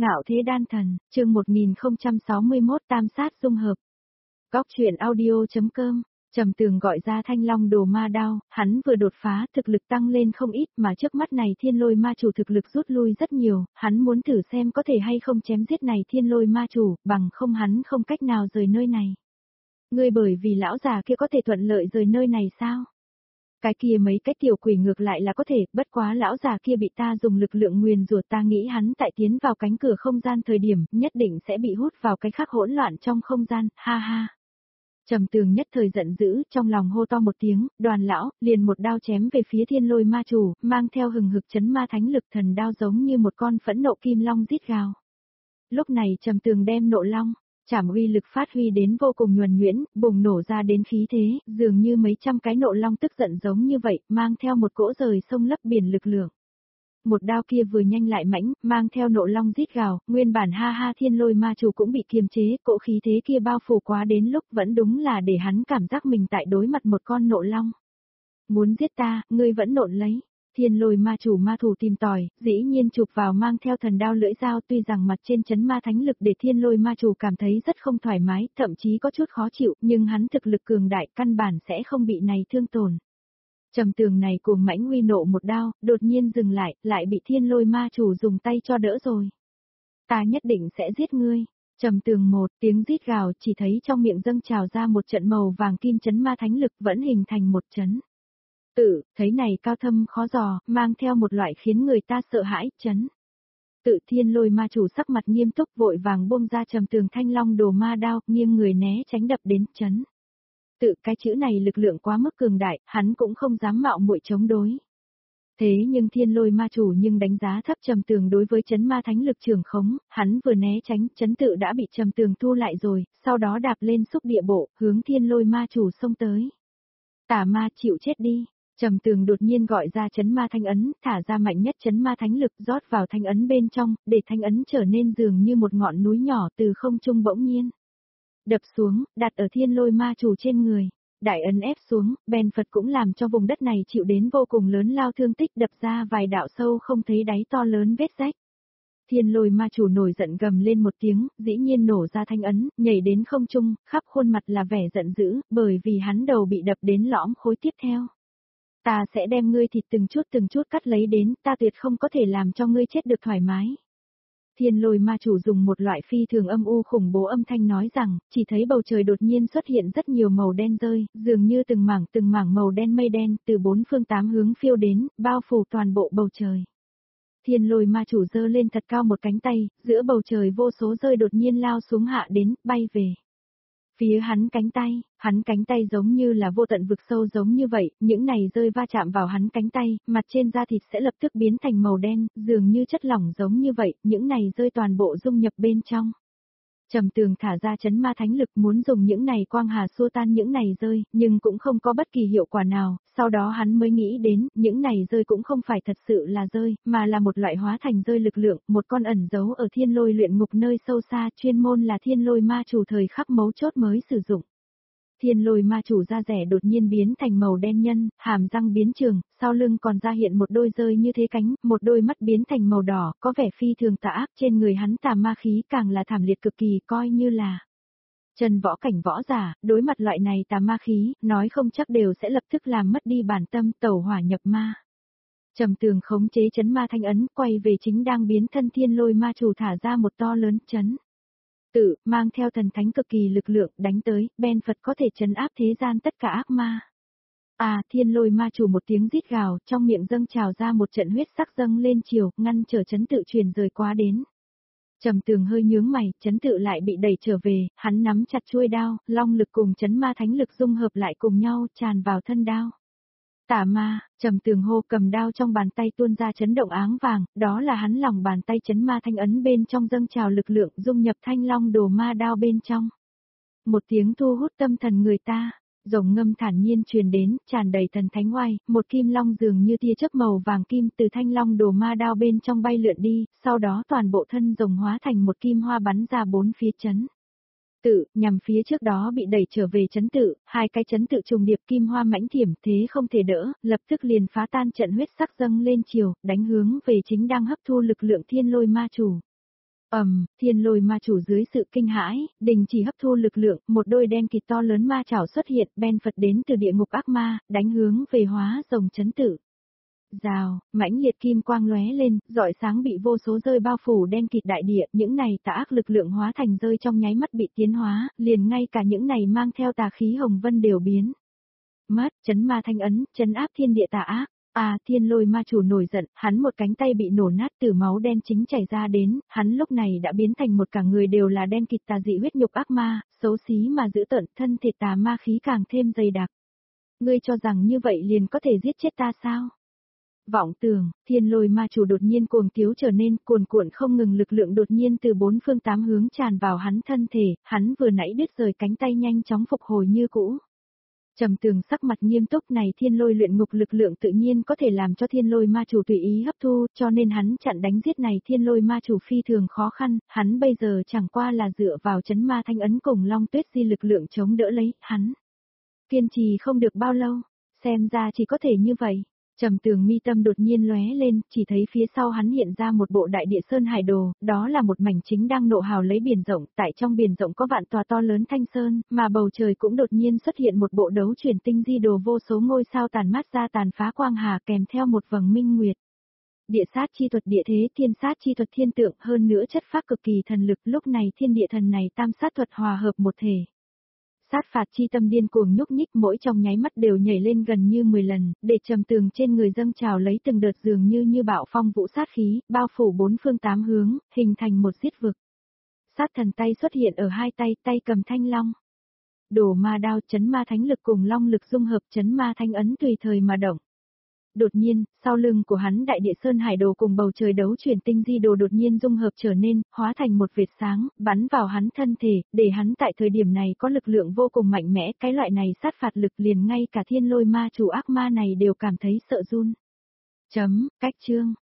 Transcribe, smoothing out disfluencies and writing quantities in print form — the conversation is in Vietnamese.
Ngạo thế đan thần, chương 1061 tam sát dung hợp. Góc truyện audio.com. Trầm Tường gọi ra Thanh Long Đồ Ma Đao, hắn vừa đột phá, thực lực tăng lên không ít mà trước mắt này Thiên Lôi Ma Chủ thực lực rút lui rất nhiều, hắn muốn thử xem có thể hay không chém giết này Thiên Lôi Ma Chủ, bằng không hắn không cách nào rời nơi này. Ngươi bởi vì lão già kia có thể thuận lợi rời nơi này sao? Cái kia mấy cái tiểu quỷ ngược lại là có thể, bất quá lão già kia bị ta dùng lực lượng nguyền rủa, ta nghĩ hắn tại tiến vào cánh cửa không gian thời điểm, nhất định sẽ bị hút vào cái khắc hỗn loạn trong không gian, ha ha. Trầm Tường nhất thời giận dữ, trong lòng hô to một tiếng, Đoàn lão, liền một đao chém về phía Thiên Lôi Ma Chủ, mang theo hừng hực chấn ma thánh lực, thần đao giống như một con phẫn nộ kim long rít gào. Lúc này Trầm Tường đem nộ long chảm uy lực phát huy đến vô cùng nhuần nhuyễn, bùng nổ ra đến khí thế, dường như mấy trăm cái nộ long tức giận giống như vậy, mang theo một cỗ rời sông lấp biển lực lượng. Một đao kia vừa nhanh lại mãnh, mang theo nộ long rít gào, nguyên bản ha ha Thiên Lôi Ma Chủ cũng bị kiềm chế, cỗ khí thế kia bao phủ quá đến lúc vẫn đúng là để hắn cảm giác mình tại đối mặt một con nộ long. Muốn giết ta, ngươi vẫn nộn lấy. Thiên Lôi Ma Chủ ma thủ tìm tòi, dĩ nhiên chụp vào mang theo thần đao lưỡi dao, tuy rằng mặt trên chấn ma thánh lực để Thiên Lôi Ma Chủ cảm thấy rất không thoải mái, thậm chí có chút khó chịu, nhưng hắn thực lực cường đại căn bản sẽ không bị này thương tổn. Trầm Tường này cuồng mãnh huy nộ một đao, đột nhiên dừng lại bị Thiên Lôi Ma Chủ dùng tay cho đỡ rồi. Ta nhất định sẽ giết ngươi. Trầm Tường một tiếng rít gào, chỉ thấy trong miệng dâng trào ra một trận màu vàng kim chấn ma thánh lực vẫn hình thành một chấn. Thấy này cao thâm khó dò, mang theo một loại khiến người ta sợ hãi, chấn. Thiên Lôi Ma Chủ sắc mặt nghiêm túc vội vàng buông ra Trầm Tường Thanh Long Đồ Ma Đao, nghiêng người né tránh đập đến chấn. Cái chữ này lực lượng quá mức cường đại, hắn cũng không dám mạo muội chống đối. Thế nhưng Thiên Lôi Ma Chủ nhưng đánh giá thấp Trầm Tường đối với chấn ma thánh lực trường khống, hắn vừa né tránh, chấn tự đã bị Trầm Tường thu lại rồi, sau đó đạp lên xúc địa bộ, hướng Thiên Lôi Ma Chủ xông tới. Tà ma chịu chết đi. Trầm Tường đột nhiên gọi ra chấn ma thanh ấn, thả ra mạnh nhất chấn ma thánh lực rót vào thanh ấn bên trong, để thanh ấn trở nên dường như một ngọn núi nhỏ từ không trung bỗng nhiên đập xuống, đặt ở Thiên Lôi Ma Chủ trên người. Đại ấn ép xuống, bèn Phật cũng làm cho vùng đất này chịu đến vô cùng lớn lao thương tích, đập ra vài đạo sâu không thấy đáy to lớn vết rách. Thiên Lôi Ma Chủ nổi giận gầm lên một tiếng, dĩ nhiên nổ ra thanh ấn, nhảy đến không trung, khắp khuôn mặt là vẻ giận dữ, bởi vì hắn đầu bị đập đến lõm khối tiếp theo. Ta sẽ đem ngươi thịt từng chút cắt lấy đến, ta tuyệt không có thể làm cho ngươi chết được thoải mái. Thiên Lôi Ma Chủ dùng một loại phi thường âm u khủng bố âm thanh nói rằng, chỉ thấy bầu trời đột nhiên xuất hiện rất nhiều màu đen rơi, dường như từng mảng màu đen mây đen, từ bốn phương tám hướng phiêu đến, bao phủ toàn bộ bầu trời. Thiên Lôi Ma Chủ giơ lên thật cao một cánh tay, giữa bầu trời vô số rơi đột nhiên lao xuống hạ đến, bay về phía hắn cánh tay giống như là vô tận vực sâu giống như vậy, những này rơi va chạm vào hắn cánh tay, mặt trên da thịt sẽ lập tức biến thành màu đen, dường như chất lỏng giống như vậy, những này rơi toàn bộ dung nhập bên trong. Trầm Tường thả ra chấn ma thánh lực muốn dùng những này quang hà xua tan những này rơi, nhưng cũng không có bất kỳ hiệu quả nào, sau đó hắn mới nghĩ đến, những này rơi cũng không phải thật sự là rơi, mà là một loại hóa thành rơi lực lượng, một con ẩn giấu ở Thiên Lôi luyện ngục nơi sâu xa, chuyên môn là Thiên Lôi Ma Chủ thời khắc mấu chốt mới sử dụng. Thiên Lôi Ma Chủ da rẻ đột nhiên biến thành màu đen nhân, hàm răng biến trường, sau lưng còn ra hiện một đôi rơi như thế cánh, một đôi mắt biến thành màu đỏ, có vẻ phi thường tà ác, trên người hắn tà ma khí càng là thảm liệt cực kỳ, coi như là chân võ cảnh võ giả, đối mặt loại này tà ma khí, nói không chắc đều sẽ lập tức làm mất đi bản tâm, tẩu hỏa nhập ma. Trầm Tường khống chế chấn ma thanh ấn, quay về chính đang biến thân Thiên Lôi Ma Chủ thả ra một to lớn chấn. Mang theo thần thánh cực kỳ lực lượng đánh tới, ben Phật có thể trấn áp thế gian tất cả ác ma. Thiên Lôi Ma Chủ một tiếng rít gào, trong miệng dâng trào ra một trận huyết sắc dâng lên chiều, ngăn trở chấn tự truyền rời quá đến. Trầm Tường hơi nhướng mày, chấn tự lại bị đẩy trở về, hắn nắm chặt chuôi đao, long lực cùng chấn ma thánh lực dung hợp lại cùng nhau, tràn vào thân đao. Tà ma, Trầm Tường hô, cầm đao trong bàn tay tuôn ra chấn động áng vàng, đó là hắn lòng bàn tay chấn ma thanh ấn bên trong dâng trào lực lượng dung nhập Thanh Long Đồ Ma Đao bên trong. Một tiếng thu hút tâm thần người ta, rồng ngâm thản nhiên truyền đến, tràn đầy thần thánh oai, một kim long dường như tia chớp màu vàng kim từ Thanh Long Đồ Ma Đao bên trong bay lượn đi, sau đó toàn bộ thân rồng hóa thành một kim hoa bắn ra bốn phía chấn nhằm phía trước đó bị đẩy trở về chấn tự, hai cái chấn tự trùng điệp kim hoa mãnh thiểm thế không thể đỡ, lập tức liền phá tan trận huyết sắc dâng lên chiều, đánh hướng về chính đang hấp thu lực lượng Thiên Lôi Ma Chủ. Thiên lôi ma chủ dưới sự kinh hãi, đình chỉ hấp thu lực lượng, một đôi đen kịt to lớn ma chảo xuất hiện, ben Phật đến từ địa ngục ác ma, đánh hướng về hóa rồng chấn tử. Rào, mãnh liệt kim quang lóe lên, rọi sáng bị vô số rơi bao phủ đen kịt đại địa, những này tà ác lực lượng hóa thành rơi trong nháy mắt bị tiến hóa, liền ngay cả những này mang theo tà khí hồng vân đều biến. Mất, chấn ma thanh ấn, chấn áp thiên địa tà ác. Thiên lôi ma chủ nổi giận, hắn một cánh tay bị nổ nát từ máu đen chính chảy ra đến, hắn lúc này đã biến thành một cả người đều là đen kịt tà dị huyết nhục ác ma, xấu xí mà dữ tợn, thân thể tà ma khí càng thêm dày đặc. Ngươi cho rằng như vậy liền có thể giết chết ta sao? Vọng tưởng, thiên lôi ma chủ đột nhiên cuồng tiếu trở nên cuồn cuộn không ngừng lực lượng đột nhiên từ bốn phương tám hướng tràn vào hắn thân thể, hắn vừa nãy đứt rời cánh tay nhanh chóng phục hồi như cũ. Trầm Tường sắc mặt nghiêm túc này thiên lôi luyện ngục lực lượng tự nhiên có thể làm cho thiên lôi ma chủ tùy ý hấp thu, cho nên hắn chặn đánh giết này thiên lôi ma chủ phi thường khó khăn, hắn bây giờ chẳng qua là dựa vào chấn ma thanh ấn cùng long tuyết di lực lượng chống đỡ lấy, hắn. Kiên trì không được bao lâu, xem ra chỉ có thể như vậy. Trầm Tường mi tâm đột nhiên lóe lên, chỉ thấy phía sau hắn hiện ra một bộ đại địa sơn hải đồ, đó là một mảnh chính đang nộ hào lấy biển rộng, tại trong biển rộng có vạn tòa to lớn thanh sơn, mà bầu trời cũng đột nhiên xuất hiện một bộ đấu chuyển tinh di đồ vô số ngôi sao tàn mát ra tàn phá quang hà kèm theo một vầng minh nguyệt. Địa sát chi thuật địa thế, thiên sát chi thuật thiên tượng, hơn nữa chất phác cực kỳ thần lực, lúc này thiên địa thần này tam sát thuật hòa hợp một thể. Sát phạt chi tâm điên cuồng nhúc nhích mỗi trong nháy mắt đều nhảy lên gần như 10 lần, để Trầm Tường trên người dâng trào lấy từng đợt dường như bạo phong vũ sát khí, bao phủ bốn phương tám hướng, hình thành một giết vực. Sát thần tay xuất hiện ở hai tay, tay cầm thanh long. Đổ ma đao chấn ma thánh lực cùng long lực dung hợp chấn ma thanh ấn tùy thời mà động. Đột nhiên, sau lưng của hắn đại địa sơn hải đồ cùng bầu trời đấu chuyển tinh di đồ đột nhiên dung hợp trở nên, hóa thành một vệt sáng, bắn vào hắn thân thể, để hắn tại thời điểm này có lực lượng vô cùng mạnh mẽ, cái loại này sát phạt lực liền ngay cả thiên lôi ma chủ ác ma này đều cảm thấy sợ run. Cách chương